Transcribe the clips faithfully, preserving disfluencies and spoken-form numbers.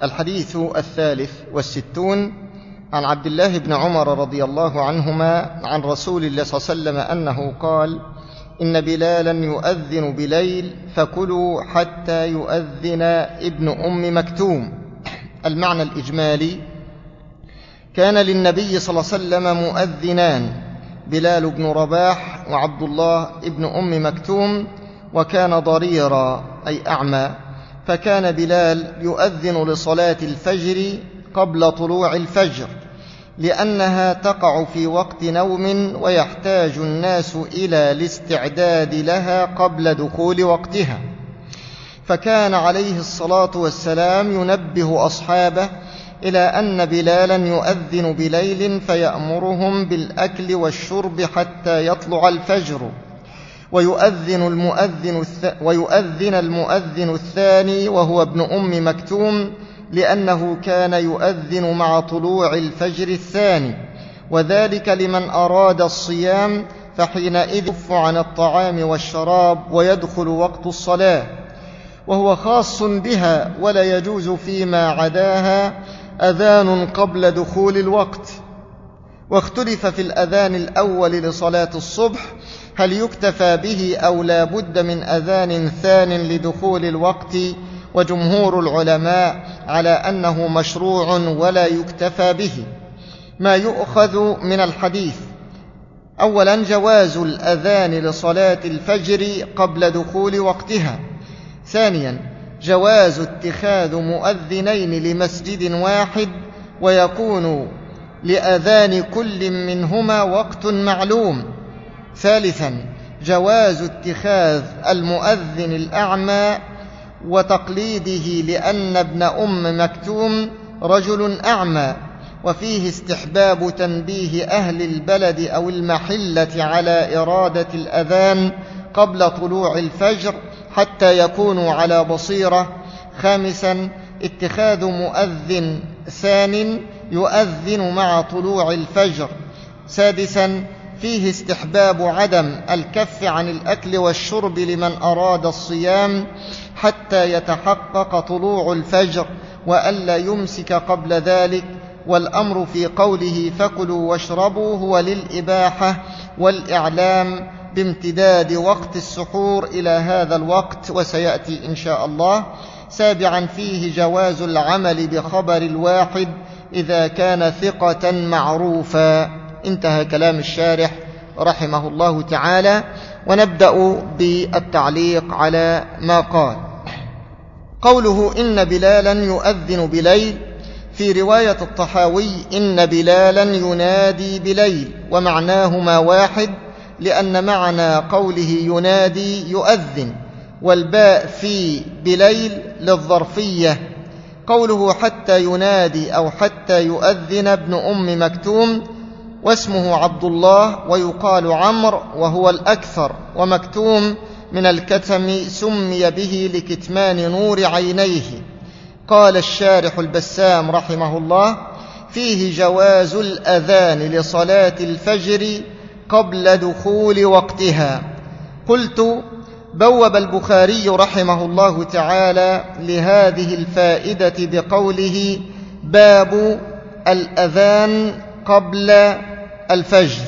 الحديث الثالث والستون عن عبد الله بن عمر رضي الله عنهما عن رسول الله صلى الله عليه وسلم أنه قال: إن بلالا يؤذن بليل فكلوا حتى يؤذن ابن أم مكتوم. المعنى الإجمالي: كان للنبي صلى الله عليه وسلم مؤذنان، بلال بن رباح وعبد الله ابن أم مكتوم، وكان ضريرا أي أعمى، فكان بلال يؤذن لصلاة الفجر قبل طلوع الفجر، لأنها تقع في وقت نوم ويحتاج الناس إلى الاستعداد لها قبل دخول وقتها، فكان عليه الصلاة والسلام ينبه أصحابه إلى أن بلالا يؤذن بليل فيأمرهم بالأكل والشرب حتى يطلع الفجر، ويؤذن المؤذن, ويؤذن المؤذن الثاني وهو ابن أم مكتوم، لأنه كان يؤذن مع طلوع الفجر الثاني، وذلك لمن أراد الصيام، فحينئذ يكف عن الطعام والشراب ويدخل وقت الصلاة، وهو خاص بها، ولا يجوز فيما عداها أذان قبل دخول الوقت. واختلف في الأذان الأول لصلاة الصبح هل يكتفى به أو لا بد من أذان ثان لدخول الوقت، وجمهور العلماء على أنه مشروع ولا يكتفى به. ما يؤخذ من الحديث: أولا جواز الأذان لصلاة الفجر قبل دخول وقتها. ثانيا جواز اتخاذ مؤذنين لمسجد واحد، ويكون لأذان كل منهما وقت معلوم. ثالثا جواز اتخاذ المؤذن الأعمى وتقليده، لأن ابن أم مكتوم رجل أعمى، وفيه استحباب تنبيه أهل البلد أو المحلة على إرادة الأذان قبل طلوع الفجر حتى يكونوا على بصيرة. خامسا اتخاذ مؤذن ثان يؤذن مع طلوع الفجر. سادسا فيه استحباب عدم الكف عن الأكل والشرب لمن أراد الصيام حتى يتحقق طلوع الفجر، وألا يمسك قبل ذلك. والأمر في قوله فكلوا واشربوا هو للإباحة والإعلام بامتداد وقت السحور إلى هذا الوقت، وسيأتي إن شاء الله. سابعا فيه جواز العمل بخبر الواحد إذا كان ثقة معروفا. انتهى كلام الشارح رحمه الله تعالى، ونبدأ بالتعليق على ما قال. قوله إن بلالا يؤذن بليل، في رواية الطحاوي إن بلالا ينادي بليل، ومعناهما واحد، لأن معنى قوله ينادي يؤذن، والباء في بليل للظرفية. قوله حتى ينادي أو حتى يؤذن ابن أم مكتوم، واسمه عبد الله، ويقال عمرو وهو الأكثر، ومكتوم من الكتم سمي به لكتمان نور عينيه. قال الشارح البسام رحمه الله: فيه جواز الأذان لصلاة الفجر قبل دخول وقتها. قلت: بوب البخاري رحمه الله تعالى لهذه الفائدة بقوله: باب الأذان قبل الفجر،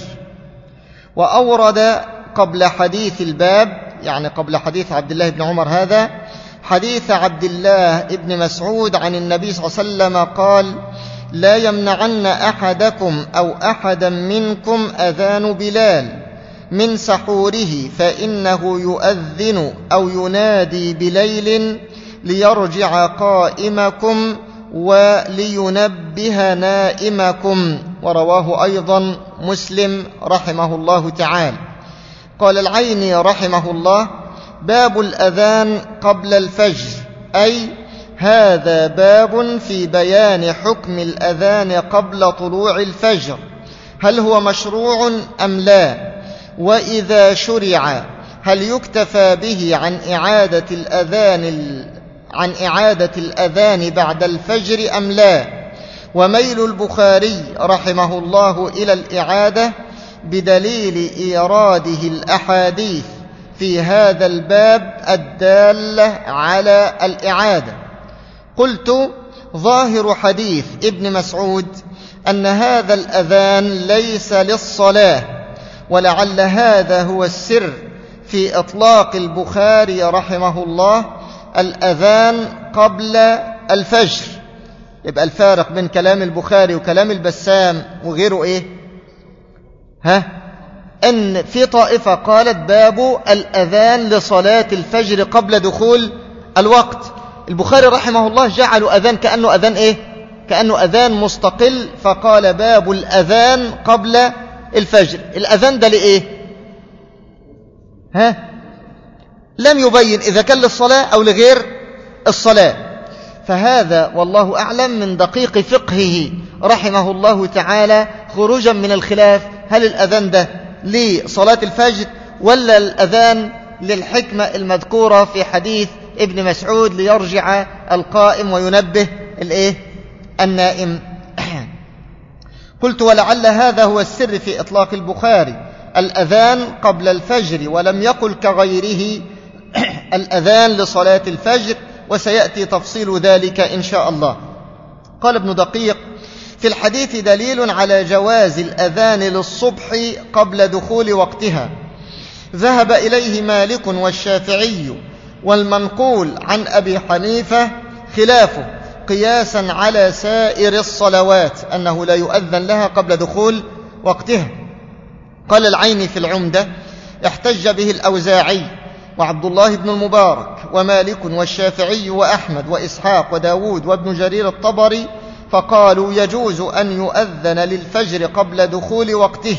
وأورد قبل حديث الباب، يعني قبل حديث عبد الله بن عمر هذا، حديث عبد الله بن مسعود عن النبي صلى الله عليه وسلم قال: لا يمنعن أحدكم أو أحدا منكم أذان بلال من سحوره، فإنه يؤذن أو ينادي بليل ليرجع قائمكم ولينبه نائمكم. ورواه أيضا مسلم رحمه الله تعالى. قال العيني رحمه الله: باب الأذان قبل الفجر، أي هذا باب في بيان حكم الأذان قبل طلوع الفجر، هل هو مشروع أم لا؟ وإذا شرع هل يكتفى به عن إعادة الأذان عن إعادة الأذان بعد الفجر أم لا؟ وميل البخاري رحمه الله إلى الإعادة بدليل إيراده الأحاديث في هذا الباب الدالة على الإعادة. قلت: ظاهر حديث ابن مسعود أن هذا الأذان ليس للصلاة، ولعل هذا هو السر في إطلاق البخاري رحمه الله الأذان قبل الفجر. يبقى الفارق بين كلام البخاري وكلام البسام وغيره إيه؟ ها؟ أن في طائفة قالت باب الأذان لصلاة الفجر قبل دخول الوقت. البخاري رحمه الله جعل أذان كأنه أذان إيه؟ كأنه أذان مستقل، فقال باب الأذان قبل الفجر. الأذان ده لإيه؟ ها؟ لم يبين إذا كان للصلاة أو لغير الصلاة. فهذا والله أعلم من دقيق فقهه رحمه الله تعالى خروجا من الخلاف، هل الأذان ده لصلاة الفجر ولا الأذان للحكمة المذكورة في حديث ابن مسعود ليرجع القائم وينبه الإيه؟ النائم. قلت ولعل هذا هو السر في إطلاق البخاري الأذان قبل الفجر، ولم يقل كغيره الأذان لصلاة الفجر، وسيأتي تفصيل ذلك إن شاء الله. قال ابن دقيق: في الحديث دليل على جواز الأذان للصبح قبل دخول وقتها، ذهب إليه مالك والشافعي، والمنقول عن أبي حنيفة خلافه، قياسا على سائر الصلوات أنه لا يؤذن لها قبل دخول وقتها. قال العيني في العمدة: احتج به الأوزاعي وعبد الله بن المبارك ومالك والشافعي وأحمد وإسحاق وداود وابن جرير الطبري، فقالوا يجوز أن يؤذن للفجر قبل دخول وقته.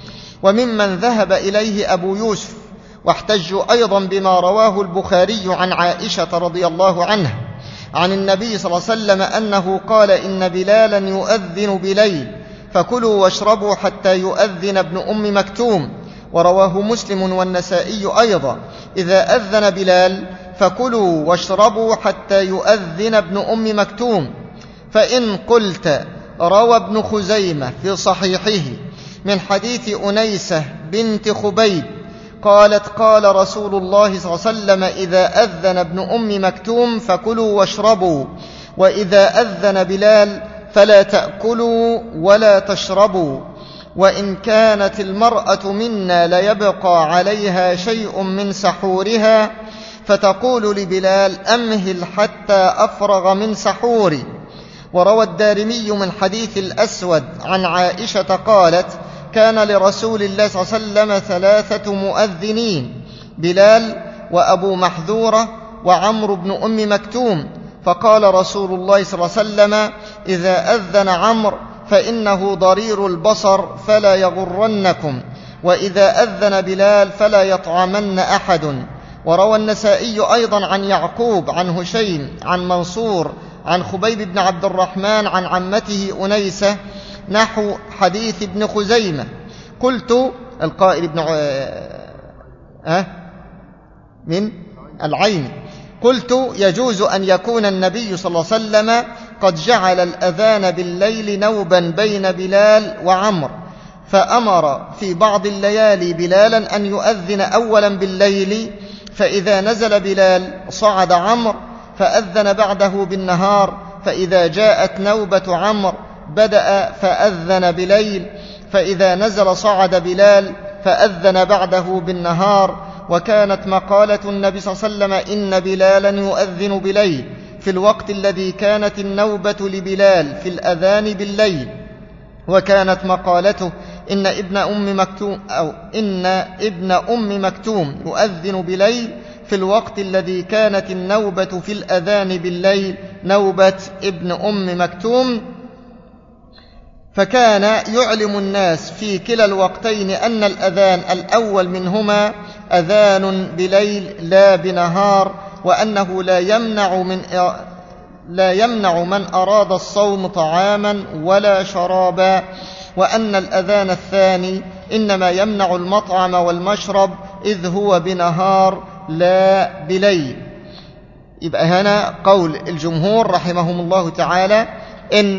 وممن ذهب إليه أبو يوسف، واحتجوا أيضا بما رواه البخاري عن عائشة رضي الله عنها عن النبي صلى الله عليه وسلم أنه قال: إن بلالا يؤذن بليل فكلوا واشربوا حتى يؤذن ابن أم مكتوم. ورواه مسلم والنسائي أيضا: إذا أذن بلال فكلوا واشربوا حتى يؤذن ابن أم مكتوم. فإن قلت روى ابن خزيمة في صحيحه من حديث أنيسة بنت خبيب قالت: قال رسول الله صلى الله عليه وسلم: إذا أذن ابن أم مكتوم فكلوا واشربوا، وإذا أذن بلال فلا تأكلوا ولا تشربوا. وإن كانت المرأة منا ليبقى عليها شيء من سحورها فتقول لبلال: أمهل حتى أفرغ من سحوري. وروى الدارمي من حديث الأسود عن عائشة قالت: كان لرسول الله صلى الله عليه وسلم ثلاثة مؤذنين: بلال وأبو محذورة وعمرو بن أم مكتوم. فقال رسول الله صلى الله عليه وسلم: إذا أذن عمرو فإنه ضرير البصر فلا يغرنكم، وإذا أذن بلال فلا يطعمن أحد. وروى النسائي أيضا عن يعقوب عن هشيم عن منصور عن خبيب بن عبد الرحمن عن عمته أنيسة نحو حديث ابن خزيمة. قلت القائل ابن ع... أه؟ من العين قلت: يجوز أن يكون النبي صلى الله عليه وسلم قد جعل الأذان بالليل نوبا بين بلال وعمر، فأمر في بعض الليالي بلالا أن يؤذن أولا بالليل، فإذا نزل بلال صعد عمرو فأذن بعده بالنهار، فإذا جاءت نوبة عمرو بدأ فأذن بليل، فإذا نزل صعد بلال فأذن بعده بالنهار. وكانت مقالة النبي صلى الله عليه وسلم: إن بلالا يؤذن بليل، في الوقت الذي كانت النوبة لبلال في الأذان بالليل. وكانت مقالته: إن ابن أم مكتوم أو إن ابن أم مكتوم يؤذن بليل، في الوقت الذي كانت النوبة في الأذان بالليل نوبة ابن أم مكتوم. فكان يعلم الناس في كلا الوقتين أن الأذان الأول منهما أذان بليل لا بنهار، وأنه لا يمنع من لا يمنع من أراد الصوم طعاما ولا شرابا، وأن الأذان الثاني إنما يمنع المطعم والمشرب إذ هو بنهار لا بليل. يبقى هنا قول الجمهور رحمهم الله تعالى إن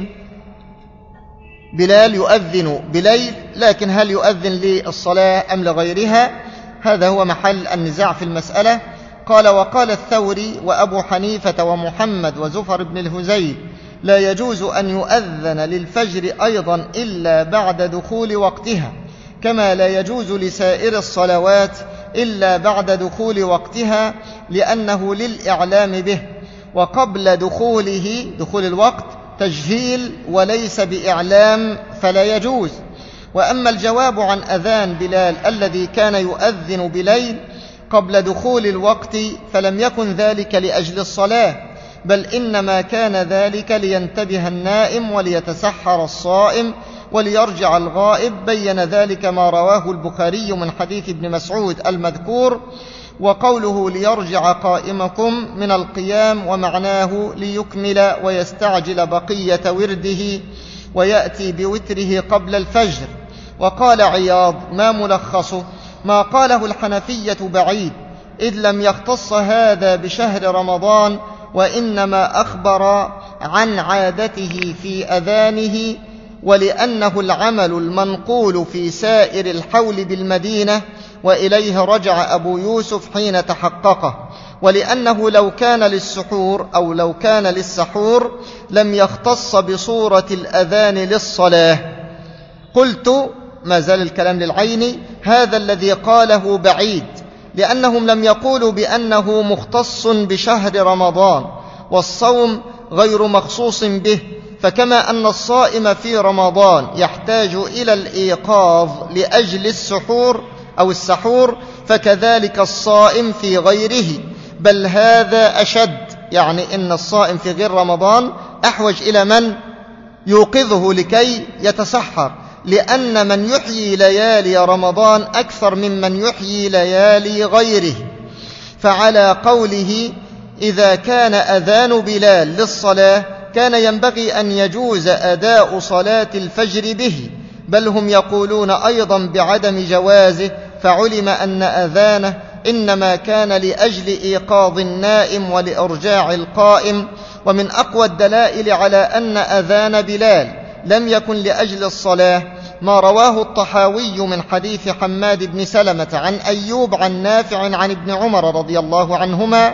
بلال يؤذن بليل، لكن هل يؤذن للصلاة أم لغيرها؟ هذا هو محل النزاع في المسألة. قال: وقال الثوري وأبو حنيفة ومحمد وزفر بن الهزيل لا يجوز أن يؤذن للفجر أيضا إلا بعد دخول وقتها، كما لا يجوز لسائر الصلوات إلا بعد دخول وقتها، لأنه للإعلام به، وقبل دخوله دخول الوقت تجهيل وليس بإعلام فلا يجوز. وأما الجواب عن أذان بلال الذي كان يؤذن بليل قبل دخول الوقت فلم يكن ذلك لأجل الصلاة، بل إنما كان ذلك لينتبه النائم وليتسحر الصائم وليرجع الغائب. بين ذلك ما رواه البخاري من حديث ابن مسعود المذكور، وقوله ليرجع قائمكم من القيام، ومعناه ليكمل ويستعجل بقية ورده ويأتي بوتره قبل الفجر. وقال عياض: ما ملخصه؟ ما قاله الحنفية بعيد، إذ لم يختص هذا بشهر رمضان، وإنما أخبر عن عادته في أذانه، ولأنه العمل المنقول في سائر الحول بالمدينة، وإليه رجع أبو يوسف حين تحققه، ولأنه لو كان للسحور أو لو كان للسحور لم يختص بصورة الأذان للصلاة. قلت، ما زال الكلام للعين، هذا الذي قاله بعيد، لأنهم لم يقولوا بأنه مختص بشهر رمضان، والصوم غير مخصوص به، فكما أن الصائم في رمضان يحتاج إلى الإيقاظ لأجل السحور أو السحور، فكذلك الصائم في غيره، بل هذا أشد، يعني إن الصائم في غير رمضان أحوج إلى من يوقظه لكي يتسحر، لأن من يحيي ليالي رمضان أكثر ممن يحيي ليالي غيره. فعلى قوله إذا كان أذان بلال للصلاة كان ينبغي أن يجوز أداء صلاة الفجر به، بل هم يقولون أيضا بعدم جوازه، فعلم أن أذانه إنما كان لأجل إيقاظ النائم ولإرجاع القائم. ومن أقوى الدلائل على أن أذان بلال لم يكن لأجل الصلاة ما رواه الطحاوي من حديث حماد بن سلمة عن أيوب عن نافع عن ابن عمر رضي الله عنهما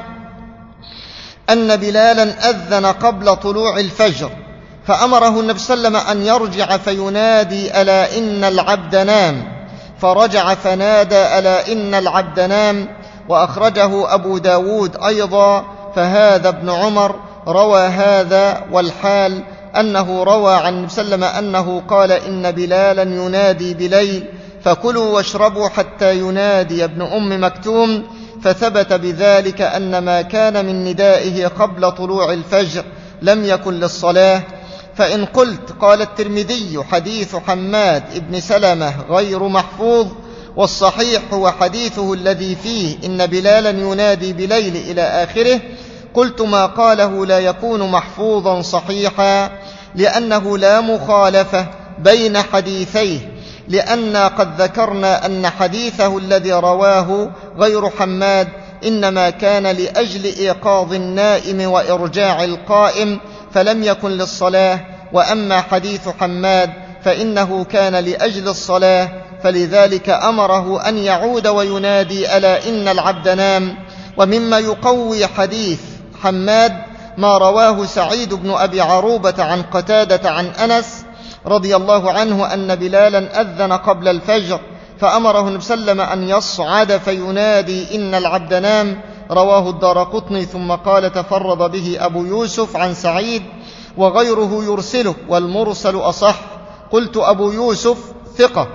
أن بلالا أذن قبل طلوع الفجر، فأمره النبي صلى الله عليه وسلم أن يرجع فينادي ألا إن العبد نام، فرجع فنادى ألا إن العبد نام. وأخرجه أبو داود أيضا. فهذا ابن عمر روى هذا، والحال أنه روى عن النبي صلى الله عليه وسلم أنه قال إن بلالا ينادي بليل فكلوا واشربوا حتى ينادي ابن أم مكتوم، فثبت بذلك أن ما كان من ندائه قبل طلوع الفجر لم يكن للصلاة. فإن قلت قال الترمذي حديث حماد ابن سلمة غير محفوظ، والصحيح هو حديثه الذي فيه إن بلالا ينادي بليل إلى آخره، قلت ما قاله لا يكون محفوظا صحيحا، لأنه لا مخالفة بين حديثيه، لأن قد ذكرنا أن حديثه الذي رواه غير حماد إنما كان لأجل إيقاظ النائم وإرجاع القائم، فلم يكن للصلاة. وأما حديث حماد فإنه كان لأجل الصلاة، فلذلك أمره أن يعود وينادي ألا إن العبد نام. ومما يقوي حديث حماد ما رواه سعيد بن أبي عروبة عن قتادة عن أنس رضي الله عنه أن بلالا أذن قبل الفجر فأمره النبي صلى الله عليه وسلم أن يصعد فينادي إن العبد نام، رواه الدارقطني. ثم قال تفرد به أبو يوسف عن سعيد وغيره يرسله، والمرسل أصح. قلت أبو يوسف ثقة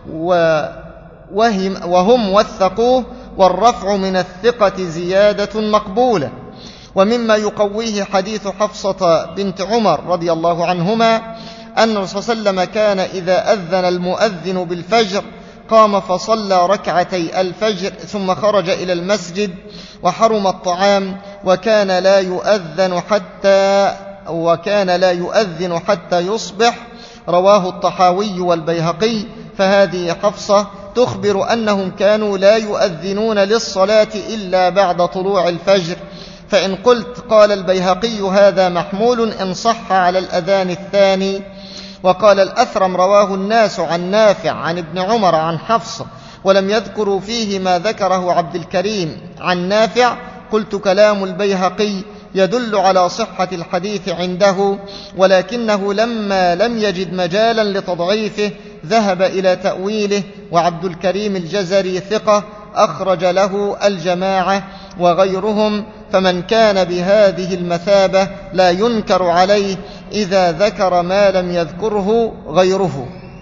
وهم, وهم وثقوه، والرفع من الثقة زيادة مقبولة. ومما يقويه حديث حفصة بنت عمر رضي الله عنهما أن الرسول صلى الله عليه وسلم كان إذا أذن المؤذن بالفجر قام فصلى ركعتي الفجر ثم خرج إلى المسجد، وحرم الطعام، وكان لا يؤذن حتى وكان لا يؤذن حتى يصبح، رواه الطحاوي والبيهقي. فهذه حفصة تخبر أنهم كانوا لا يؤذنون للصلاة إلا بعد طلوع الفجر. فإن قلت قال البيهقي هذا محمول إن صح على الأذان الثاني. وقال الأثرم رواه الناس عن نافع عن ابن عمر عن حفصة، ولم يذكروا فيه ما ذكره عبد الكريم عن نافع. قلت كلام البيهقي يدل على صحة الحديث عنده، ولكنه لما لم يجد مجالا لتضعيفه ذهب إلى تأويله. وعبد الكريم الجزري ثقة أخرج له الجماعة وغيرهم، فمن كان بهذه المثابة لا ينكر عليه إذا ذكر ما لم يذكره غيره.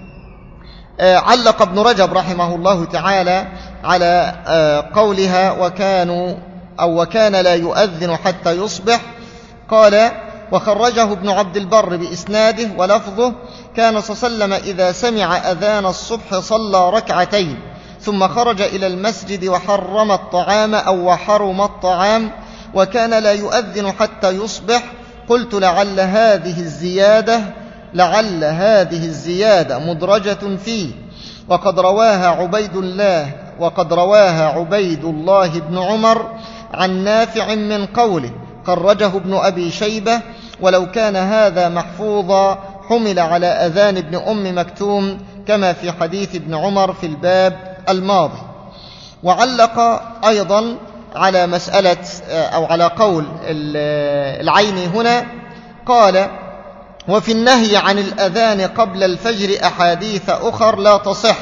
علق ابن رجب رحمه الله تعالى على قولها وكانوا أو وكان لا يؤذن حتى يصبح، قال: وخرجه ابن عبد البر بإسناده ولفظه: كان صلى الله عليه وسلم إذا سمع أذان الصبح صلى ركعتين ثم خرج إلى المسجد وحرم الطعام أو وحرم الطعام، وكان لا يؤذن حتى يصبح. قلت: لعل هذه الزيادة لعل هذه الزيادة مدرجة فيه، وقد رواها عبيد الله وقد رواها عبيد الله بن عمر عن نافع من قوله، خرجه ابن أبي شيبة. ولو كان هذا محفوظا حمل على أذان ابن أم مكتوم كما في حديث ابن عمر في الباب الماضي. وعلق أيضا على مسألة أو على قول العيني هنا، قال: وفي النهي عن الأذان قبل الفجر أحاديث أخر لا تصح.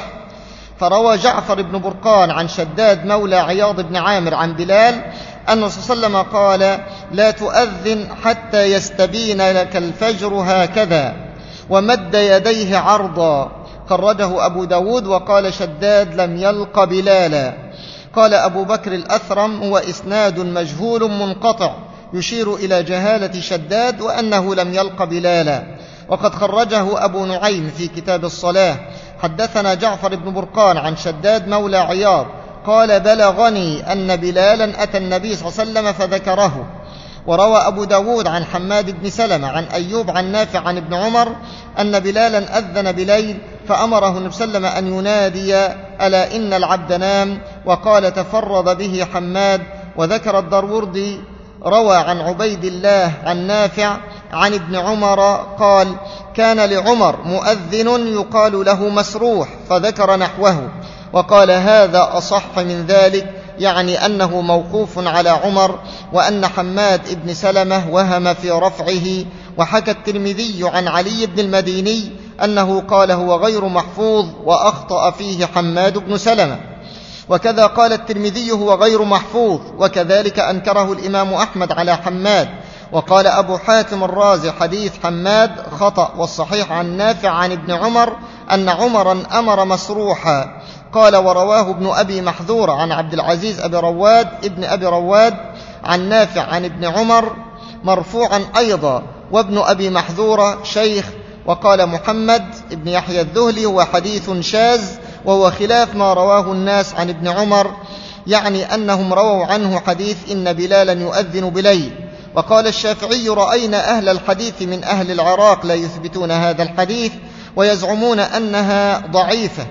فروى جعفر بن برقان عن شداد مولى عياض بن عامر عن بلال أن صلى الله عليه وسلم قال: لا تؤذن حتى يستبين لك الفجر هكذا، ومد يديه عرضا. خرجه أبو داود. وقال شداد: لم يلق بلالا. قال أبو بكر الأثرم: هو إسناد مجهول منقطع يشير إلى جهالة شداد وأنه لم يلق بلالا. وقد خرجه أبو نعيم في كتاب الصلاة. حدثنا جعفر بن برقان عن شداد مولى عياض قال: بلغني أن بلالا أتى النبي صلى الله عليه وسلم فذكره. وروى أبو داود عن حماد بن سلمة عن أيوب عن نافع عن ابن عمر أن بلالا أذن بليل فأمره النبي صلى الله عليه وسلم أن ينادي: ألا إن العبد نام. وقال: تفرد به حماد. وذكر الدروردي روى عن عبيد الله عن نافع عن ابن عمر قال: كان لعمر مؤذن يقال له مسروح، فذكر نحوه. وقال: هذا أصح من ذلك، يعني أنه موقوف على عمر، وأن حماد بن سلمة وهم في رفعه. وحكى الترمذي عن علي بن المديني أنه قال: هو غير محفوظ، وأخطأ فيه حماد بن سلمة. وكذا قال الترمذي: هو غير محفوظ، وكذلك أنكره الإمام أحمد على حماد. وقال أبو حاتم الرازي: حديث حماد خطأ، والصحيح عن نافع عن ابن عمر أن عمرا أمر مسروحا. قال: ورواه ابن أبي محذور عن عبد العزيز أبي رواد ابن أبي رواد عن نافع عن ابن عمر مرفوعا أيضا، وابن أبي محذور شيخ. وقال محمد ابن يحيى الذهلي: هو حديث شاذ، وهو خلاف ما رواه الناس عن ابن عمر، يعني أنهم رووا عنه حديث إن بلالا يؤذن بليل. وقال الشافعي: رأينا أهل الحديث من أهل العراق لا يثبتون هذا الحديث ويزعمون أنها ضعيفة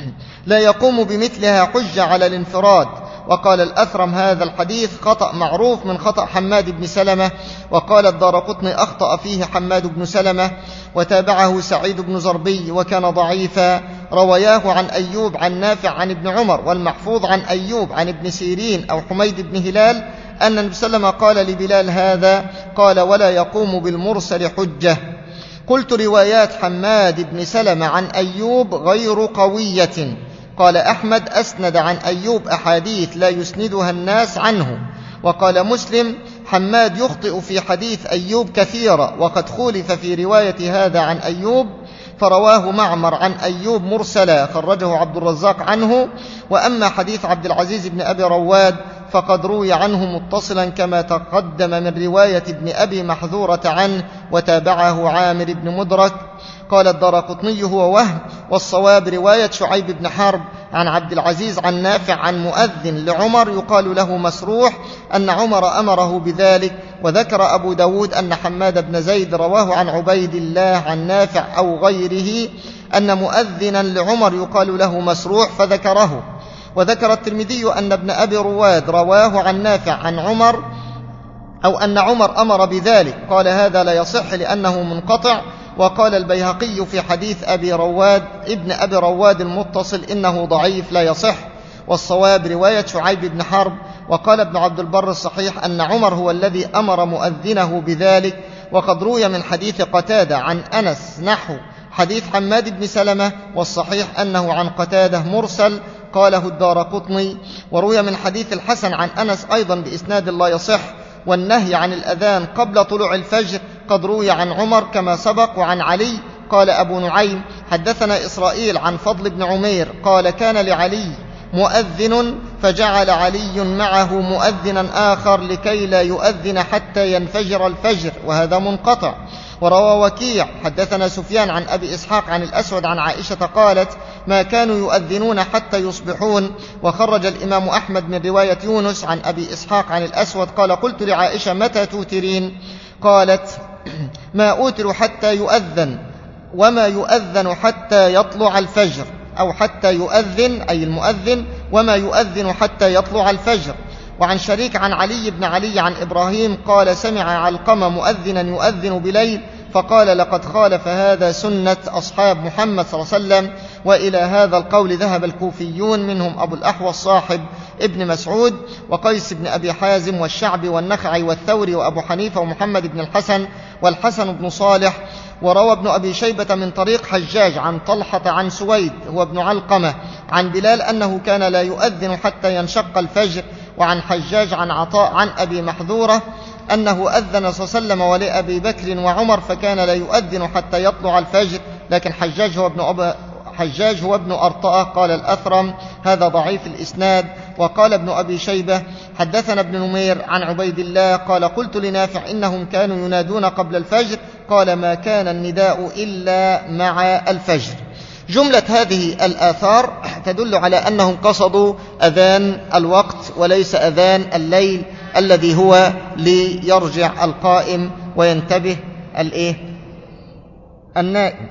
لا يقوم بمثلها حجة على الانفراد. وقال الأثرم: هذا الحديث خطأ معروف من خطأ حماد بن سلمة. وقال الدارقطني: أخطأ فيه حماد بن سلمة، وتابعه سعيد بن زربي وكان ضعيفا. رواياه عن أيوب عن نافع عن ابن عمر، والمحفوظ عن أيوب عن ابن سيرين أو حميد بن هلال أن النبي صلى الله عليه وسلم قال لبلال هذا. قال: ولا يقوم بالمرسل حجة. قلت: روايات حماد بن سلمة عن أيوب غير قوية. قال أحمد: أسند عن أيوب أحاديث لا يسندها الناس عنه. وقال مسلم: حماد يخطئ في حديث أيوب كثيرا، وقد خولف في رواية هذا عن أيوب، فرواه معمر عن أيوب مرسلا، خرجه عبد الرزاق عنه. وأما حديث عبد العزيز بن أبي رواد فقد روي عنه متصلا كما تقدم من رواية ابن أبي محذورة عنه، وتابعه عامر بن مدرك. قال الدارقطني: هو وهم، والصواب رواية شعيب بن حرب عن عبد العزيز عن نافع عن مؤذن لعمر يقال له مسروح أن عمر أمره بذلك. وذكر أبو داود أن حماد بن زيد رواه عن عبيد الله عن نافع أو غيره أن مؤذنا لعمر يقال له مسروح فذكره. وذكر الترمذي أن ابن أبي رواد رواه عن نافع عن عمر أو أن عمر أمر بذلك. قال: هذا لا يصح لأنه منقطع. وقال البيهقي في حديث أبي رواد ابن أبي رواد المتصل إنه ضعيف لا يصح. والصواب رواية شعيب بن حرب وقال ابن عبد البر الصحيح أن عمر هو الذي أمر مؤذنه بذلك. وقد روي من حديث قتادة عن أنس نحو حديث حماد بن سلمة، والصحيح أنه عن قتادة مرسل قاله الدارقطني. وروي من حديث الحسن عن أنس أيضا بإسناد لا يصح. والنهي عن الأذان قبل طلوع الفجر قد روي عن عمر كما سبق. وعن علي قال أبو نعيم حدثنا إسرائيل عن فضل بن عمير قال كان لعلي مؤذن فجعل علي معه مؤذنا آخر لكي لا يؤذن حتى ينفجر الفجر، وهذا منقطع. وروى وكيع حدثنا سفيان عن أبي إسحاق عن الأسود عن عائشة قالت ما كانوا يؤذنون حتى يصبحون. وخرج الإمام أحمد من رواية يونس عن أبي إسحاق عن الأسود قال قلت لعائشة متى توترين؟ قالت ما أوتر حتى يؤذن، وما يؤذن حتى يطلع الفجر، أو حتى يؤذن أي المؤذن، وما يؤذن حتى يطلع الفجر. وعن شريك عن علي بن علي عن إبراهيم قال سمع علقمة مؤذنا يؤذن بليل فقال لقد خالف هذا سنة أصحاب محمد صلى الله عليه وسلم. وإلى هذا القول ذهب الكوفيون منهم أبو الأحوص صاحب ابن مسعود وقيس بن أبي حازم والشعبي والنخعي والثوري وأبو حنيفة ومحمد بن الحسن والحسن بن صالح. وروى ابن أبي شيبة من طريق حجاج عن طلحة عن سويد هو ابن علقمة عن بلال أنه كان لا يؤذن حتى ينشق الفجر. وعن حجاج عن عطاء عن أبي محذورة أنه أذن صلى الله عليه وسلم ولأبي بكر وعمر فكان لا يؤذن حتى يطلع الفجر، لكن حجاج هو ابن أبي حجاج هو ابن أرطأة. قال الأثرم هذا ضعيف الإسناد. وقال ابن أبي شيبة حدثنا ابن نمير عن عبيد الله قال قلت لنافع إنهم كانوا ينادون قبل الفجر قال ما كان النداء إلا مع الفجر. جملة هذه الآثار تدل على أنهم قصدوا أذان الوقت وليس أذان الليل الذي هو ليرجع القائم وينتبه الإيه النائم.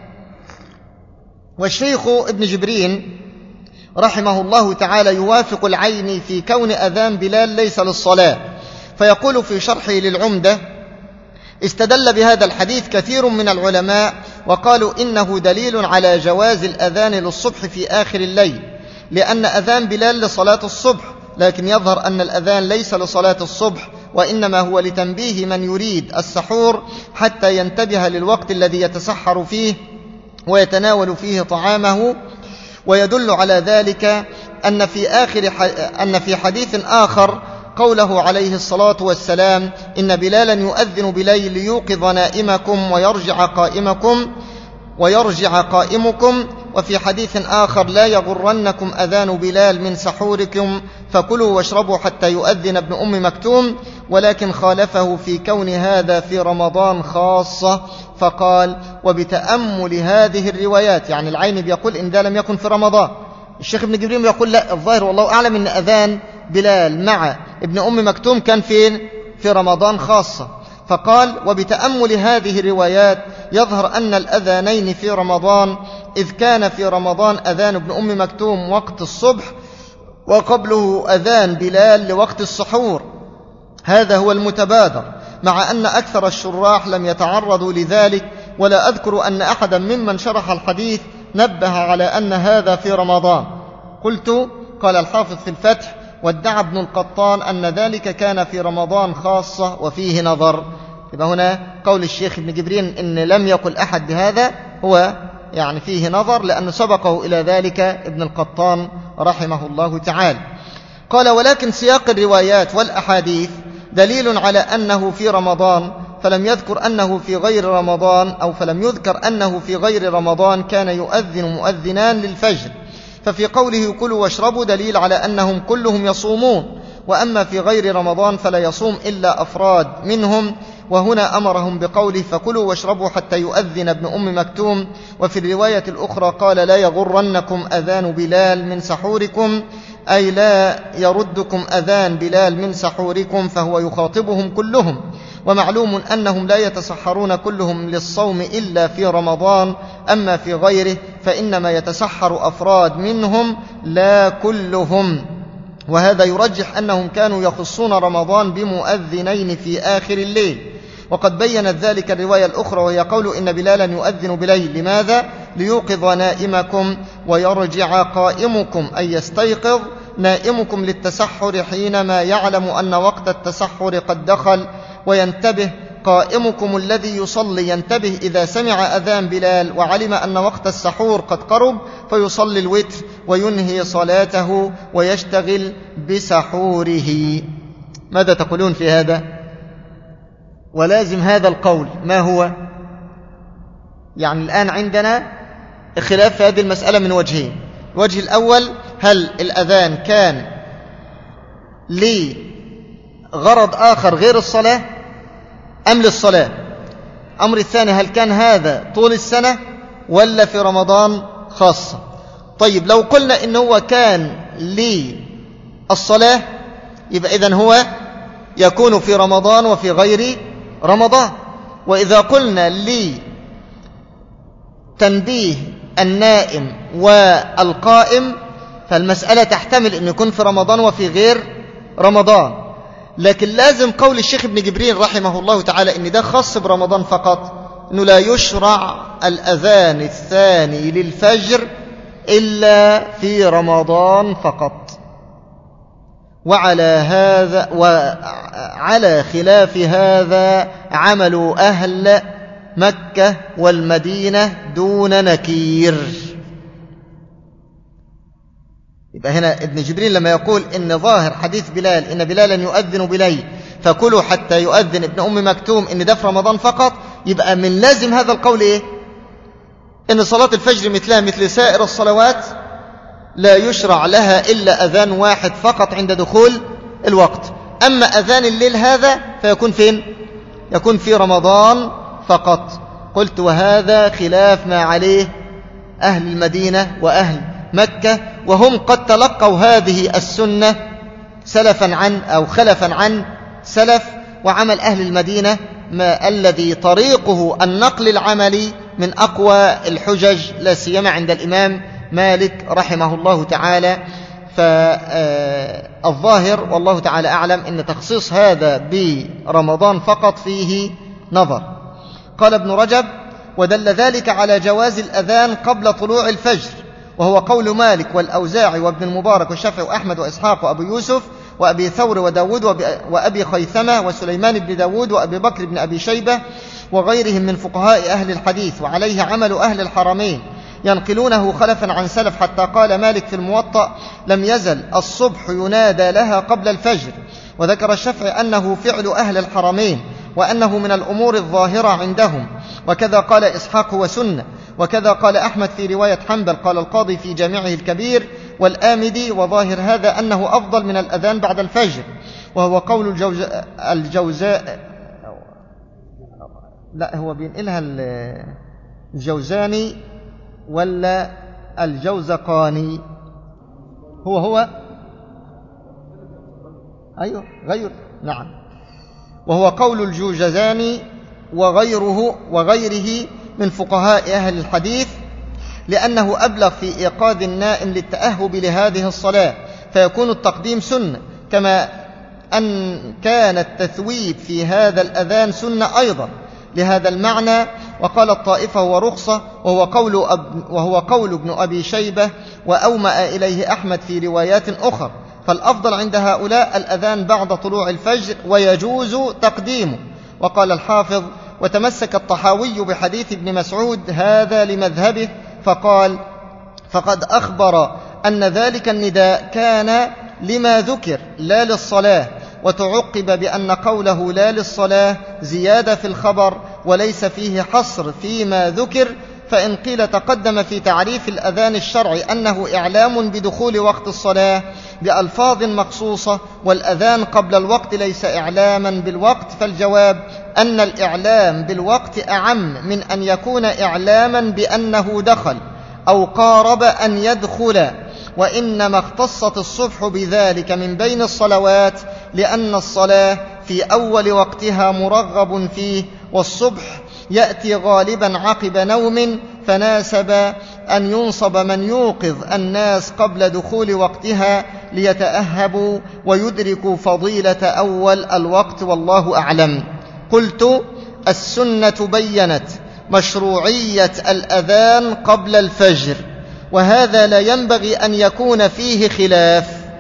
والشيخ ابن جبرين رحمه الله تعالى يوافق العيني في كون أذان بلال ليس للصلاة، فيقول في شرحه للعمدة استدل بهذا الحديث كثير من العلماء وقالوا إنه دليل على جواز الأذان للصبح في آخر الليل، لأن أذان بلال لصلاة الصبح، لكن يظهر أن الأذان ليس لصلاة الصبح وإنما هو لتنبيه من يريد السحور حتى ينتبه للوقت الذي يتسحر فيه ويتناول فيه طعامه. ويدل على ذلك أن في آخر أن في حديث آخر قوله عليه الصلاة والسلام إن بلالا يؤذن بليل ليوقظ نائمكم ويرجع قائمكم ويرجع قائمكم. وفي حديث آخر لا يغرنكم أذان بلال من سحوركم فكلوا واشربوا حتى يؤذن ابن أم مكتوم، ولكن خالفه في كون هذا في رمضان خاصة فقال وبتأمل هذه الروايات، يعني العين بيقول إن ده لم يكن في رمضان، الشيخ ابن جبرين بيقول لا الظاهر والله أعلم إن أذان بلال مع ابن أم مكتوم كان فين في رمضان خاصة، فقال وبتأمل هذه الروايات يظهر أن الأذانين في رمضان، إذ كان في رمضان أذان ابن أم مكتوم وقت الصبح وقبله أذان بلال لوقت السحور، هذا هو المتبادر، مع أن أكثر الشراح لم يتعرضوا لذلك، ولا أذكر أن أحدا ممن شرح الحديث نبه على أن هذا في رمضان. قلت قال الحافظ في الفتح وادعى ابن القطان أن ذلك كان في رمضان خاصة وفيه نظر. يبقى هنا قول الشيخ ابن جبرين إن لم يقل أحد بهذا هو يعني فيه نظر، لأنه سبقه إلى ذلك ابن القطان رحمه الله تعالى. قال ولكن سياق الروايات والأحاديث دليل على أنه في رمضان، فلم يذكر أنه في غير رمضان أو فلم يذكر أنه في غير رمضان كان يؤذن مؤذنان للفجر، ففي قوله كلوا واشربوا دليل على أنهم كلهم يصومون، وأما في غير رمضان فلا يصوم إلا أفراد منهم، وهنا أمرهم بقوله فكلوا واشربوا حتى يؤذن ابن أم مكتوم. وفي الرواية الأخرى قال لا يغرنكم أذان بلال من سحوركم، أي لا يردكم أذان بلال من سحوركم، فهو يخاطبهم كلهم. ومعلوم أنهم لا يتسحرون كلهم للصوم إلا في رمضان، أما في غيره فإنما يتسحر أفراد منهم لا كلهم، وهذا يرجح أنهم كانوا يخصون رمضان بمؤذنين في آخر الليل. وقد بينت ذلك الرواية الأخرى وهي قول إن بلالا يؤذن بليل، لماذا؟ ليوقظ نائمكم ويرجع قائمكم، أي يستيقظ نائمكم للتسحر حينما يعلم أن وقت التسحر قد دخل، وينتبه قائمكم الذي يصلي ينتبه إذا سمع أذان بلال وعلم أن وقت السحور قد قرب فيصلي الوتر وينهي صلاته ويشتغل بسحوره. ماذا تقولون في هذا؟ ولازم هذا القول ما هو؟ يعني الآن عندنا خلاف في هذه المسألة من وجهين. الوجه الأول، هل الأذان كان لغرض آخر غير الصلاة أم للصلاة؟ أمر الثاني، هل كان هذا طول السنة ولا في رمضان خاصة؟ طيب لو قلنا إنه هو كان للصلاة يبقى إذن هو يكون في رمضان وفي غير رمضان. وإذا قلنا لتنبيه النائم والقائم فالمسألة تحتمل أن يكون في رمضان وفي غير رمضان. لكن لازم قول الشيخ ابن جبرين رحمه الله تعالى أن ده خاص برمضان فقط، أنه لا يشرع الأذان الثاني للفجر إلا في رمضان فقط. وعلى هذا وعلى خلاف هذا عمل أهل مكة والمدينة دون نكير. يبقى هنا ابن جبريل لما يقول إن ظاهر حديث بلال إن بلالا يؤذن بليل فكلوا حتى يؤذن ابن أم مكتوم إن ده في رمضان فقط، يبقى من لازم هذا القول إيه؟ إن صلاة الفجر مثلها مثل سائر الصلوات لا يشرع لها إلا أذان واحد فقط عند دخول الوقت. أما أذان الليل هذا فيكون فين؟ يكون في رمضان فقط. قلت وهذا خلاف ما عليه أهل المدينة وأهل مكة، وهم قد تلقوا هذه السنة سلفا عن أو خلفا عن سلف. وعمل أهل المدينة ما الذي طريقه النقل العملي من أقوى الحجج لا سيما عند الإمام مالك رحمه الله تعالى. فالظاهر والله تعالى أعلم أن تخصيص هذا برمضان فقط فيه نظر. قال ابن رجب ودل ذلك على جواز الأذان قبل طلوع الفجر، وهو قول مالك والأوزاعي وابن المبارك والشافعي وأحمد وإسحاق وأبي يوسف وأبي ثور وداود وأبي خيثمة وسليمان بن داود وأبي بكر بن أبي شيبة وغيرهم من فقهاء أهل الحديث، وعليه عمل أهل الحرمين ينقلونه خلفا عن سلف، حتى قال مالك في الموطأ لم يزل الصبح ينادى لها قبل الفجر. وذكر الشافعي أنه فعل أهل الحرمين وأنه من الأمور الظاهرة عندهم، وكذا قال إسحاق وسنة، وكذا قال أحمد في رواية حنبل. قال القاضي في جامعه الكبير والآمدي وظاهر هذا أنه أفضل من الأذان بعد الفجر، وهو قول الجوزاء الجوزاء لا هو بينقلها الجوزاني ولا الجوزقاني، هو هو أيوه غير نعم، وهو قول الجوزاني وغيره وغيره من فقهاء أهل الحديث، لأنه أبلغ في إيقاظ النائم للتأهب لهذه الصلاة، فيكون التقديم سنة، كما أن كان التثويب في هذا الأذان سنة أيضا لهذا المعنى. وقال الطائفة هو رخصة، وهو قول, أب وهو قول ابن أبي شيبة، وأومأ إليه أحمد في روايات أخرى. فالأفضل عند هؤلاء الأذان بعد طلوع الفجر ويجوز تقديمه. وقال الحافظ وتمسك الطحاوي بحديث ابن مسعود هذا لمذهبه، فقال فقد أخبر أن ذلك النداء كان لما ذكر لا للصلاة، وتعقب بأن قوله لا للصلاة زيادة في الخبر وليس فيه حصر فيما ذكر. فإن قيل تقدم في تعريف الأذان الشرعي أنه إعلام بدخول وقت الصلاة بألفاظ مخصوصة، والأذان قبل الوقت ليس إعلاما بالوقت، فالجواب أن الإعلام بالوقت أعم من أن يكون إعلاما بأنه دخل أو قارب أن يدخل. وإنما اختصت الصبح بذلك من بين الصلوات لأن الصلاة في أول وقتها مرغب فيه، والصبح يأتي غالبا عقب نوم، فناسب أن ينصب من يوقظ الناس قبل دخول وقتها ليتأهبوا ويدركوا فضيلة أول الوقت، والله أعلم. قلت السنة بيّنت مشروعية الأذان قبل الفجر، وهذا لا ينبغي أن يكون فيه خلاف،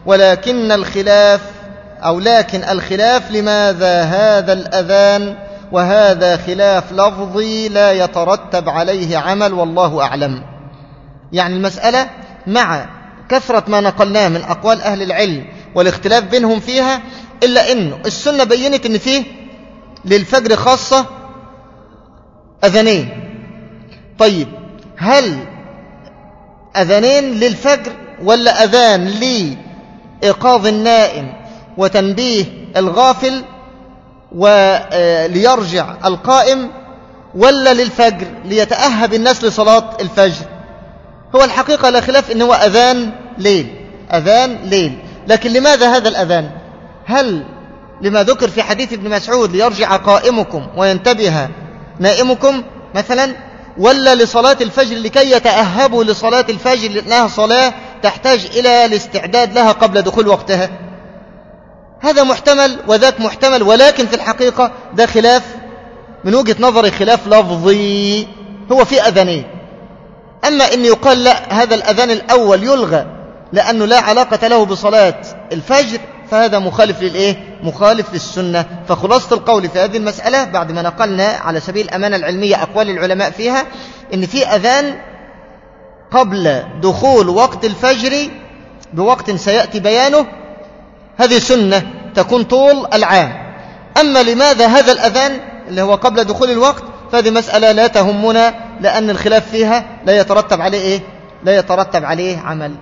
ولكن الخلاف أو لكن الخلاف لماذا هذا الأذان وهذا خلاف لفظي لا يترتب عليه عمل، والله أعلم. يعني المسألة مع كثرة ما نقلناه من أقوال أهل العلم والاختلاف بينهم فيها، إلا أنه السنة بيّنت أن فيه للفجر خاصة أذانين. طيب هل أذانين للفجر ولا أذان لإيقاظ النائم وتنبيه الغافل وليرجع القائم، ولا للفجر ليتأهب الناس لصلاة الفجر؟ هو الحقيقة لا خلاف إنه هو أذان ليل، أذان ليل. لكن لماذا هذا الأذان؟ هل لما ذكر في حديث ابن مسعود ليرجع قائمكم وينتبه نائمكم مثلا، ولا لصلاة الفجر لكي يتأهبوا لصلاة الفجر لأنها صلاة تحتاج إلى الاستعداد لها قبل دخول وقتها؟ هذا محتمل وذاك محتمل، ولكن في الحقيقة ده خلاف من وجهة نظري خلاف لفظي، هو في أذانين. أما إن يقال لا هذا الأذان الأول يلغى لأنه لا علاقة له بصلاة الفجر، فهذا مخالف للإيه؟ مخالف للسنة. فخلاصة القول في هذه المسألة بعد ما نقلنا على سبيل الأمانة العلمية أقوال العلماء فيها، إن في أذان قبل دخول وقت الفجر بوقت سيأتي بيانه، هذه سنة تكون طول العام. أما لماذا هذا الأذان اللي هو قبل دخول الوقت، فهذه مسألة لا تهمنا، لأن الخلاف فيها لا يترتب عليه إيه؟ لا يترتب عليه عمل.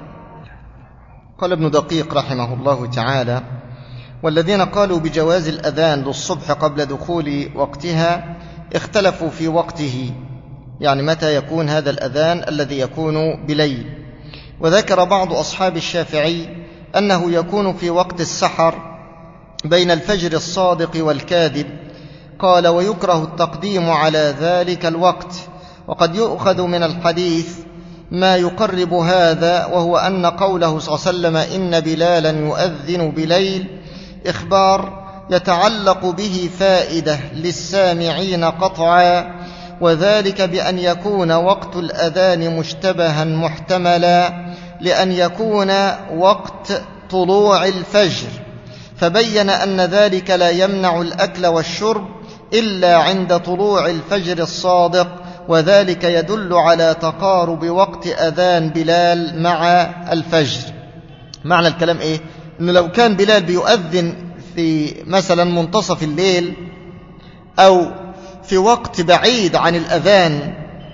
قال ابن دقيق رحمه الله تعالى: والذين قالوا بجواز الأذان للصبح قبل دخول وقتها اختلفوا في وقته، يعني متى يكون هذا الأذان الذي يكون بليل. وذكر بعض أصحاب الشافعي أنه يكون في وقت السحر بين الفجر الصادق والكاذب. قال: ويكره التقديم على ذلك الوقت. وقد يؤخذ من الحديث ما يقرب هذا، وهو أن قوله صلى الله عليه وسلم إن بلالا يؤذن بليل إخبار يتعلق به فائدة للسامعين قطعا، وذلك بأن يكون وقت الأذان مشتبها محتملا، لأن يكون وقت طلوع الفجر، فبين أن ذلك لا يمنع الأكل والشرب إلا عند طلوع الفجر الصادق، وذلك يدل على تقارب وقت أذان بلال مع الفجر. معنى الكلام إيه؟ إنه لو كان بلال بيؤذن في مثلا منتصف الليل أو في وقت بعيد عن الأذان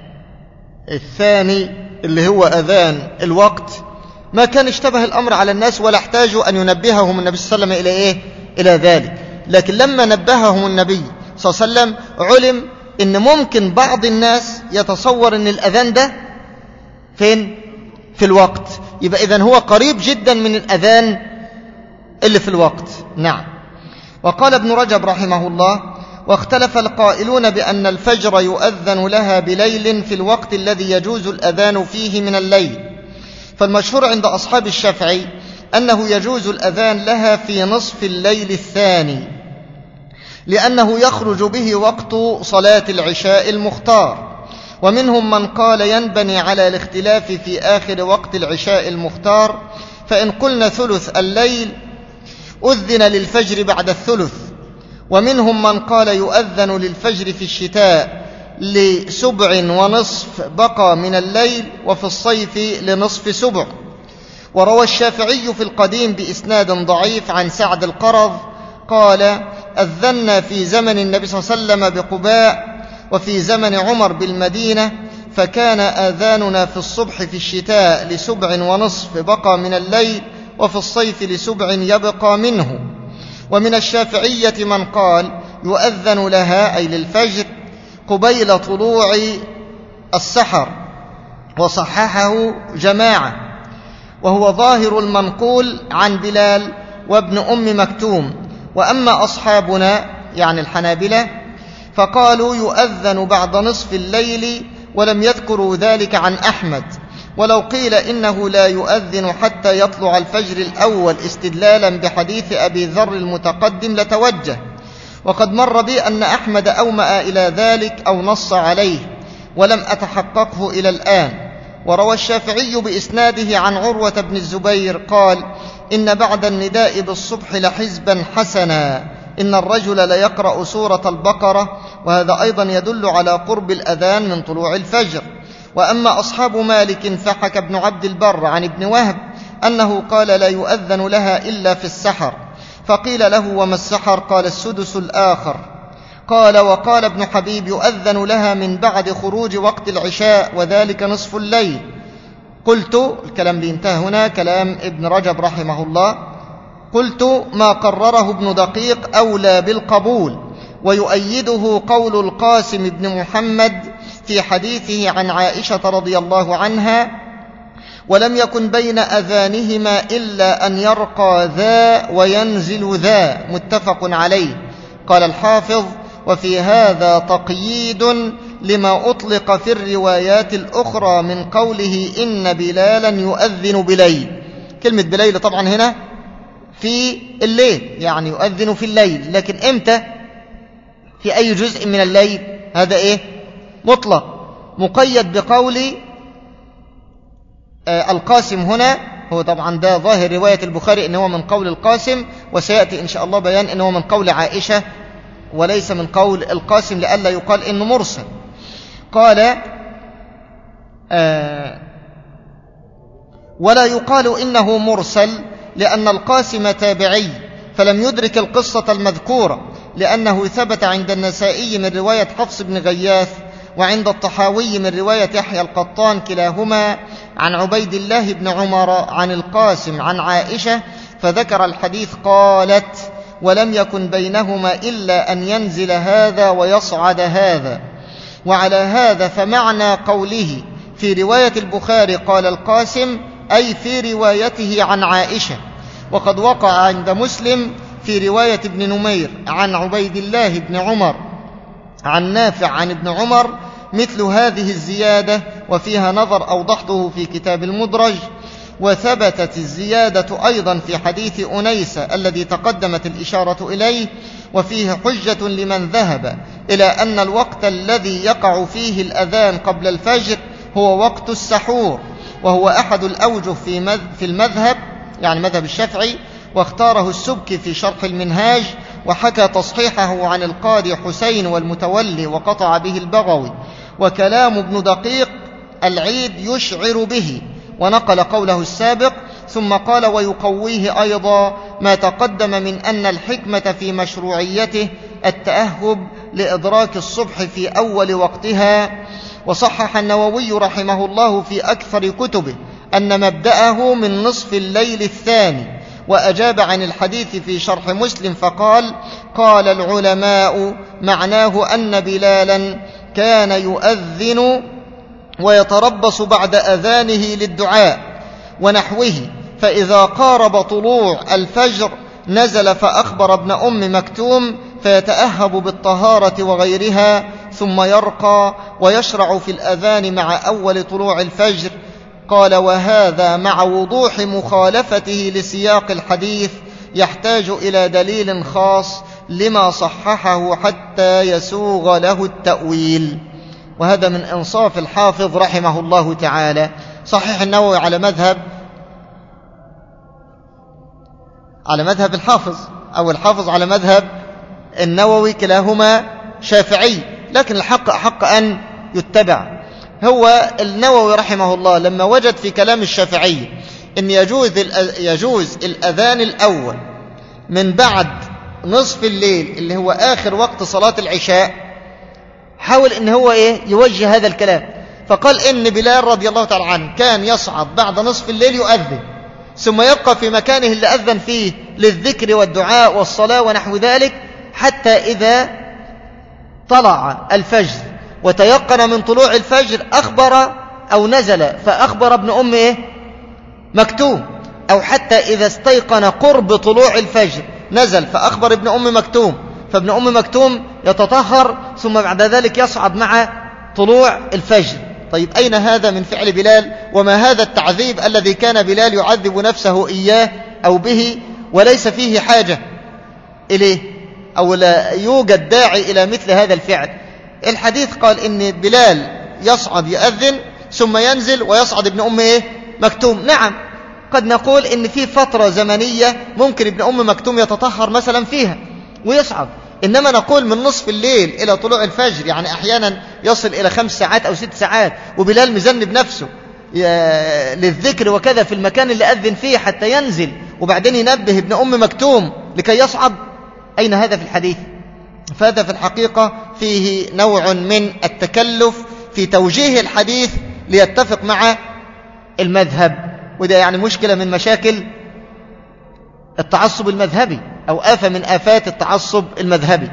الثاني اللي هو أذان الوقت، ما كان اشتبه الأمر على الناس ولا احتاجوا أن ينبههم النبي صلى الله عليه وسلم إلى إيه؟ إلى ذلك. لكن لما نبههم النبي صلى الله عليه وسلم علم إن ممكن بعض الناس يتصور إن الأذان ده فين؟ في الوقت، يبقى إذن هو قريب جدا من الأذان اللي في الوقت. نعم. وقال ابن رجب رحمه الله: واختلف القائلون بأن الفجر يؤذن لها بليل في الوقت الذي يجوز الأذان فيه من الليل. فالمشهور عند أصحاب الشافعي أنه يجوز الأذان لها في نصف الليل الثاني، لأنه يخرج به وقت صلاة العشاء المختار. ومنهم من قال ينبني على الاختلاف في آخر وقت العشاء المختار، فإن قلنا ثلث الليل أذن للفجر بعد الثلث. ومنهم من قال يؤذن للفجر في الشتاء لسبع ونصف بقى من الليل، وفي الصيف لنصف سبع. وروى الشافعي في القديم بإسناد ضعيف عن سعد القرظ قال: أذنا في زمن النبي صلى الله عليه وسلم بقباء، وفي زمن عمر بالمدينة، فكان آذاننا في الصبح في الشتاء لسبع ونصف بقى من الليل، وفي الصيف لسبع يبقى منه. ومن الشافعية من قال يؤذن لها أي للفجر قبيل طلوع السحر، وصححه جماعة، وهو ظاهر المنقول عن بلال وابن أم مكتوم. وأما أصحابنا يعني الحنابلة فقالوا يؤذن بعد نصف الليل، ولم يذكروا ذلك عن أحمد. ولو قيل إنه لا يؤذن حتى يطلع الفجر الأول استدلالا بحديث أبي ذر المتقدم لتوجه، وقد مر بي أن أحمد أومأ إلى ذلك أو نص عليه، ولم أتحققه إلى الآن. وروى الشافعي بإسناده عن عروة بن الزبير قال: إن بعد النداء بالصبح لحزبا حسنا، إن الرجل ليقرأ سورة البقرة، وهذا أيضا يدل على قرب الأذان من طلوع الفجر. وأما أصحاب مالك فحكى ابن عبد البر عن ابن وهب أنه قال لا يؤذن لها إلا في السحر، فقيل له وما السحر؟ قال السدس الآخر. قال وقال ابن حبيب يؤذن لها من بعد خروج وقت العشاء وذلك نصف الليل. قلت، الكلام بينتهى هنا، كلام ابن رجب رحمه الله، قلت ما قرره ابن دقيق أولى بالقبول، ويؤيده قول القاسم بن محمد في حديثه عن عائشة رضي الله عنها ولم يكن بين أذانهما إلا أن يرقى ذا وينزل ذا، متفق عليه. قال الحافظ وفي هذا تقييد لما أطلق في الروايات الأخرى من قوله إن بلالا يؤذن بليل. كلمة بليل طبعا هنا في الليل، يعني يؤذن في الليل، لكن إمتى؟ في أي جزء من الليل؟ هذا إيه؟ مطلق، مقيد بقول آه القاسم هنا. هو طبعا ده ظاهر رواية البخاري إنه من قول القاسم، وسيأتي إن شاء الله بيان إنه من قول عائشة وليس من قول القاسم لئلا يقال إنه مرسل. قال آه ولا يقال إنه مرسل لأن القاسم تابعي فلم يدرك القصة المذكورة، لأنه ثبت عند النسائي من رواية حفص بن غياث، وعند الطحاوي من رواية يحيى القطان كلاهما عن عبيد الله بن عمر عن القاسم عن عائشة، فذكر الحديث قالت ولم يكن بينهما إلا أن ينزل هذا ويصعد هذا. وعلى هذا فمعنى قوله في رواية البخاري قال القاسم أي في روايته عن عائشة. وقد وقع عند مسلم في رواية ابن نمير عن عبيد الله بن عمر عن نافع عن ابن عمر مثل هذه الزيادة، وفيها نظر أوضحته في كتاب المدرج. وثبتت الزيادة أيضا في حديث أنيسة الذي تقدمت الإشارة إليه، وفيه حجة لمن ذهب إلى أن الوقت الذي يقع فيه الأذان قبل الفجر هو وقت السحور، وهو أحد الأوجه في المذهب، يعني مذهب الشافعي، واختاره السبكي في شرح المنهاج، وحكى تصحيحه عن القاضي حسين والمتولي، وقطع به البغوي. وكلام ابن دقيق العيد يشعر به، ونقل قوله السابق. ثم قال ويقويه أيضا ما تقدم من أن الحكمة في مشروعيته التأهب لإدراك الصبح في أول وقتها. وصحح النووي رحمه الله في أكثر كتبه أن مبدأه من نصف الليل الثاني، وأجاب عن الحديث في شرح مسلم فقال قال العلماء معناه أن بلالا كان يؤذن ويتربص بعد أذانه للدعاء ونحوه، فإذا قارب طلوع الفجر نزل فأخبر ابن أم مكتوم فيتأهب بالطهارة وغيرها، ثم يرقى ويشرع في الأذان مع أول طلوع الفجر. قال وهذا مع وضوح مخالفته لسياق الحديث يحتاج إلى دليل خاص لما صححه حتى يسوغ له التأويل. وهذا من إنصاف الحافظ رحمه الله تعالى. صحيح النووي على مذهب على مذهب الحافظ، أو الحافظ على مذهب النووي، كلاهما شافعي، لكن الحق أحق أن يتبع. هو النووي رحمه الله لما وجد في كلام الشافعي أن يجوز يجوز الأذان الأول من بعد نصف الليل اللي هو آخر وقت صلاة العشاء، حاول أن هو إيه يوجه هذا الكلام، فقال إن بلال رضي الله تعالى عنه كان يصعد بعد نصف الليل يؤذن، ثم يبقى في مكانه اللي أذن فيه للذكر والدعاء والصلاة ونحو ذلك، حتى إذا طلع الفجر وتيقن من طلوع الفجر أخبر أو نزل فأخبر ابن أم إيه مكتوم، أو حتى إذا استيقن قرب طلوع الفجر نزل فأخبر ابن أم مكتوم، فابن أم مكتوم يتطهر ثم بعد ذلك يصعد مع طلوع الفجر. طيب أين هذا من فعل بلال؟ وما هذا التعذيب الذي كان بلال يعذب نفسه إياه أو به وليس فيه حاجة إليه، أو لا يوجد داعي إلى مثل هذا الفعل؟ الحديث قال إن بلال يصعد يأذن ثم ينزل ويصعد ابن أم إيه مكتوم. نعم، قد نقول إن في فترة زمنية ممكن ابن أم مكتوم يتطهر مثلا فيها ويصعد، إنما نقول من نصف الليل إلى طلوع الفجر، يعني أحيانا يصل إلى خمس ساعات أو ست ساعات، وبلال مذنب نفسه للذكر وكذا في المكان اللي أذن فيه حتى ينزل، وبعدين ينبه ابن أم مكتوم لكي يصعد. أين هذا في الحديث؟ فهذا في الحقيقة فيه نوع من التكلف في توجيه الحديث ليتفق مع المذهب، وده يعني مشكلة من مشاكل التعصب المذهبي، أو آفة من آفات التعصب المذهبي.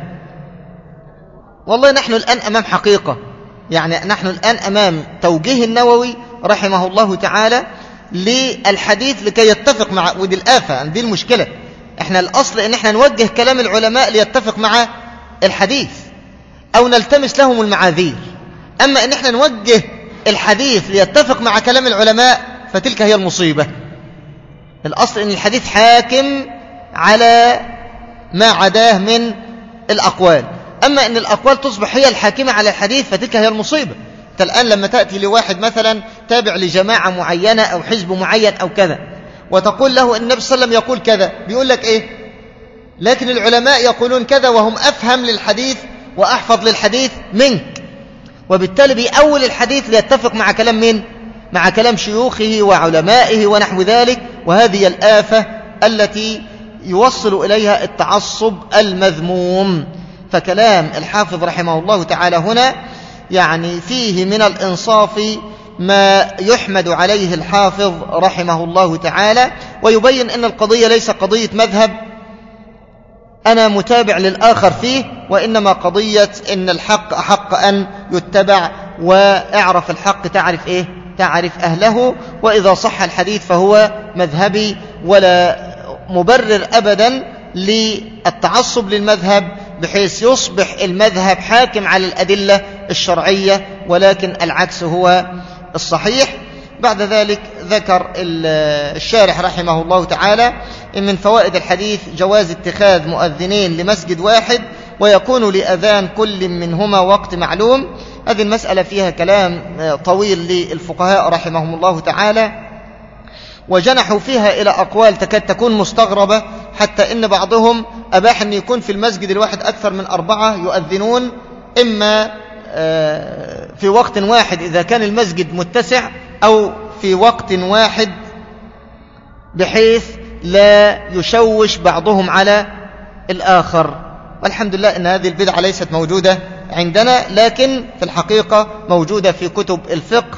والله نحن الآن أمام حقيقة، يعني نحن الآن أمام توجيه النووي رحمه الله تعالى للحديث لكي يتفق مع، ودي الآفة، دي المشكلة. احنا الأصل ان احنا نوجه كلام العلماء ليتفق مع الحديث أو نلتمس لهم المعاذير، أما ان احنا نوجه الحديث ليتفق مع كلام العلماء فتلك هي المصيبة. الأصل ان الحديث حاكم على ما عداه من الأقوال، أما أن الأقوال تصبح هي الحاكمة على الحديث فتلك هي المصيبة. أنت الآن لما تأتي لواحد مثلا تابع لجماعة معينة أو حزب معين أو كذا، وتقول له النبي صلى الله عليه وسلم يقول كذا، بيقول لك إيه؟ لكن العلماء يقولون كذا وهم أفهم للحديث وأحفظ للحديث منك، وبالتالي بيأول الحديث ليتفق مع كلام من؟ مع كلام شيوخه وعلمائه ونحو ذلك. وهذه الآفة التي يوصل إليها التعصب المذموم. فكلام الحافظ رحمه الله تعالى هنا يعني فيه من الإنصاف ما يحمد عليه الحافظ رحمه الله تعالى، ويبين أن القضية ليس قضية مذهب أنا متابع للآخر فيه، وإنما قضية أن الحق أحق أن يتبع، واعرف الحق تعرف إيه؟ تعرف أهله. وإذا صح الحديث فهو مذهبي، ولا مبرر أبدا للتعصب للمذهب بحيث يصبح المذهب حاكم على الأدلة الشرعية، ولكن العكس هو الصحيح. بعد ذلك ذكر الشارح رحمه الله تعالى إن من فوائد الحديث جواز اتخاذ مؤذنين لمسجد واحد ويكون لأذان كل منهما وقت معلوم. هذه المسألة فيها كلام طويل للفقهاء رحمهم الله تعالى، وجنحوا فيها إلى أقوال تكاد تكون مستغربة، حتى إن بعضهم أباح أن يكون في المسجد الواحد أكثر من أربعة يؤذنون، إما في وقت واحد إذا كان المسجد متسع، أو في وقت واحد بحيث لا يشوش بعضهم على الآخر. والحمد لله أن هذه البدعة ليست موجودة عندنا، لكن في الحقيقة موجودة في كتب الفقه،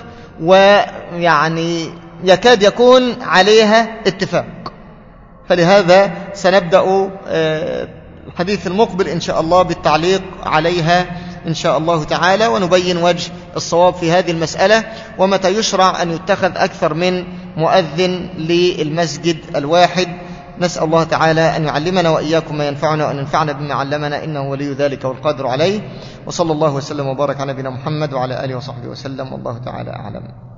ويعني يكاد يكون عليها اتفاق. فلهذا سنبدأ الحديث المقبل إن شاء الله بالتعليق عليها إن شاء الله تعالى، ونبين وجه الصواب في هذه المسألة، ومتى يشرع أن يتخذ أكثر من مؤذن للمسجد الواحد. نسأل الله تعالى أن يعلمنا وإياكم ما ينفعنا، وأن ينفعنا بما علمنا، إنه ولي ذلك والقادر عليه. وصلى الله وسلم وبارك على نبينا محمد وعلى آله وصحبه وسلم، والله تعالى أعلم.